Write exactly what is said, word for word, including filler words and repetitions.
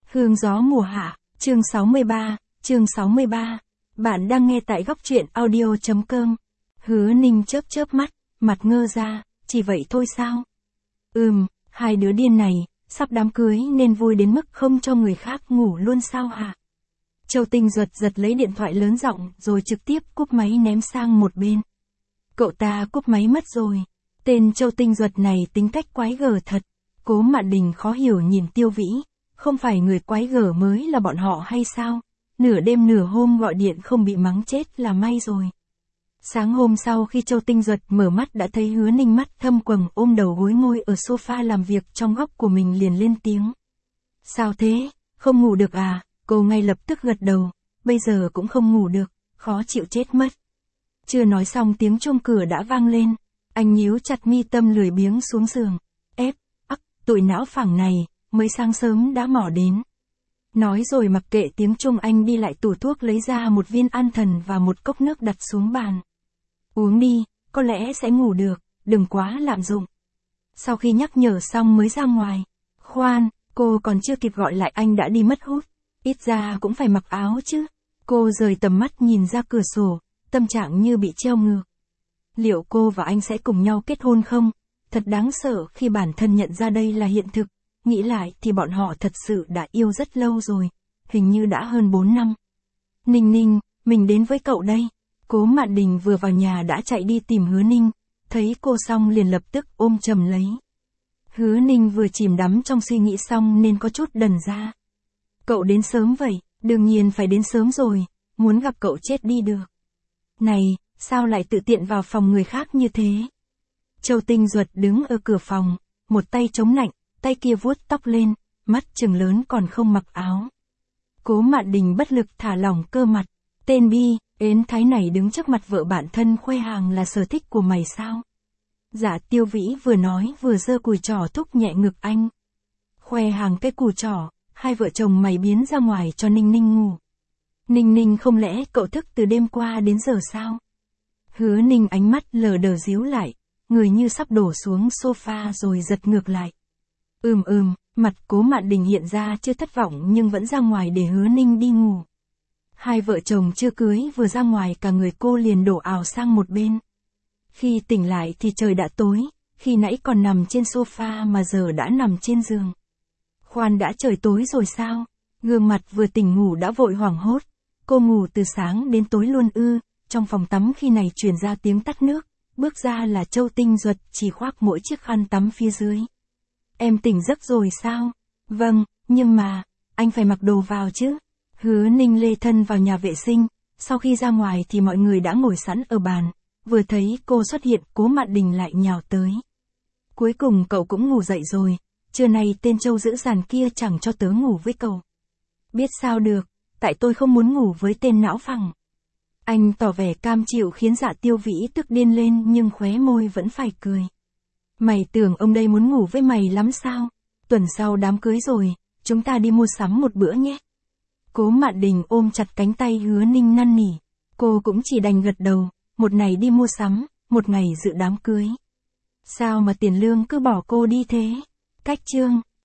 Hương gió mùa hạ, chương sáu mươi ba, chương sáu mươi ba. Bạn đang nghe tại góc truyện audio.com. Hứa Ninh chớp chớp mắt, mặt ngơ ra, chỉ vậy thôi sao? Ừm, hai đứa điên này, sắp đám cưới nên vui đến mức không cho người khác ngủ luôn sao hả? Châu Tinh giật giật lấy điện thoại lớn giọng rồi trực tiếp cúp máy ném sang một bên. Cậu ta cúp máy mất rồi. Tên Châu Tinh giật này tính cách quái gở thật. Cố Mạn Đình khó hiểu nhìn Tiêu Vĩ. Không phải người quái gở mới là bọn họ hay sao? Nửa đêm nửa hôm gọi điện không bị mắng chết là may rồi. Sáng hôm sau khi Châu Tinh giật mở mắt đã thấy Hứa Ninh mắt thâm quầng ôm đầu gối ngồi ở sofa làm việc trong góc của mình liền lên tiếng. Sao thế? Không ngủ được à? Cô ngay lập tức gật đầu. Bây giờ cũng không ngủ được, khó chịu chết mất. Chưa nói xong tiếng chuông cửa đã vang lên. Anh nhíu chặt mi tâm lười biếng xuống giường. Ép, ắc, tụi não phẳng này, mới sáng sớm đã mò đến. Nói rồi mặc kệ tiếng chuông anh đi lại tủ thuốc lấy ra một viên an thần và một cốc nước đặt xuống bàn. Uống đi, có lẽ sẽ ngủ được, đừng quá lạm dụng. Sau khi nhắc nhở xong mới ra ngoài. Khoan, cô còn chưa kịp gọi lại anh đã đi mất hút. Ít ra cũng phải mặc áo chứ. Cô rời tầm mắt nhìn ra cửa sổ, tâm trạng như bị treo ngược. Liệu cô và anh sẽ cùng nhau kết hôn không? Thật đáng sợ khi bản thân nhận ra đây là hiện thực. Nghĩ lại thì bọn họ thật sự đã yêu rất lâu rồi. Hình như đã hơn bốn năm. Ninh Ninh, mình đến với cậu đây. Cố Mạn Đình vừa vào nhà đã chạy đi tìm Hứa Ninh. Thấy cô xong liền lập tức ôm chầm lấy. Hứa Ninh vừa chìm đắm trong suy nghĩ xong nên có chút đần ra. Cậu đến sớm vậy, đương nhiên phải đến sớm rồi. Muốn gặp cậu chết đi được. Này, sao lại tự tiện vào phòng người khác như thế? Châu Tinh Duật đứng ở cửa phòng, một tay chống lạnh, tay kia vuốt tóc lên, mắt trừng lớn còn không mặc áo. Cố Mạn Đình bất lực thả lỏng cơ mặt. Tên bi, ến thái này đứng trước mặt vợ bạn thân khoe hàng là sở thích của mày sao? Dạ Tiêu Vĩ vừa nói vừa giơ cùi trỏ thúc nhẹ ngực anh. Khoe hàng cái cùi trỏ, hai vợ chồng mày biến ra ngoài cho Ninh Ninh ngủ. Ninh Ninh không lẽ cậu thức từ đêm qua đến giờ sao? Hứa Ninh ánh mắt lờ đờ díu lại, người như sắp đổ xuống sofa rồi giật ngược lại. Ừm ừm, mặt Cố Mạn Đình hiện ra chưa thất vọng nhưng vẫn ra ngoài để Hứa Ninh đi ngủ. Hai vợ chồng chưa cưới vừa ra ngoài cả người cô liền đổ ào sang một bên. Khi tỉnh lại thì trời đã tối, khi nãy còn nằm trên sofa mà giờ đã nằm trên giường. Khoan đã trời tối rồi sao? Gương mặt vừa tỉnh ngủ đã vội hoảng hốt. Cô ngủ từ sáng đến tối luôn ư? Trong phòng tắm khi này truyền ra tiếng tắt nước, bước ra là Châu Tinh Duật chỉ khoác mỗi chiếc khăn tắm phía dưới. Em tỉnh giấc rồi sao? Vâng, nhưng mà, anh phải mặc đồ vào chứ. Hứa Ninh lê thân vào nhà vệ sinh, sau khi ra ngoài thì mọi người đã ngồi sẵn ở bàn, vừa thấy cô xuất hiện Cố Mạn Đình lại nhào tới. Cuối cùng cậu cũng ngủ dậy rồi, trưa nay tên Châu dữ dằn kia chẳng cho tớ ngủ với cậu. Biết sao được, tại tôi không muốn ngủ với tên não phẳng. Anh tỏ vẻ cam chịu khiến Dạ Tiêu Vĩ tức điên lên nhưng khóe môi vẫn phải cười. Mày tưởng ông đây muốn ngủ với mày lắm sao? Tuần sau đám cưới rồi, chúng ta đi mua sắm một bữa nhé. Cố Mạn Đình ôm chặt cánh tay Hứa Ninh năn nỉ. Cô cũng chỉ đành gật đầu, một ngày đi mua sắm, một ngày dự đám cưới. Sao mà tiền lương cứ bỏ cô đi thế? Cách chương.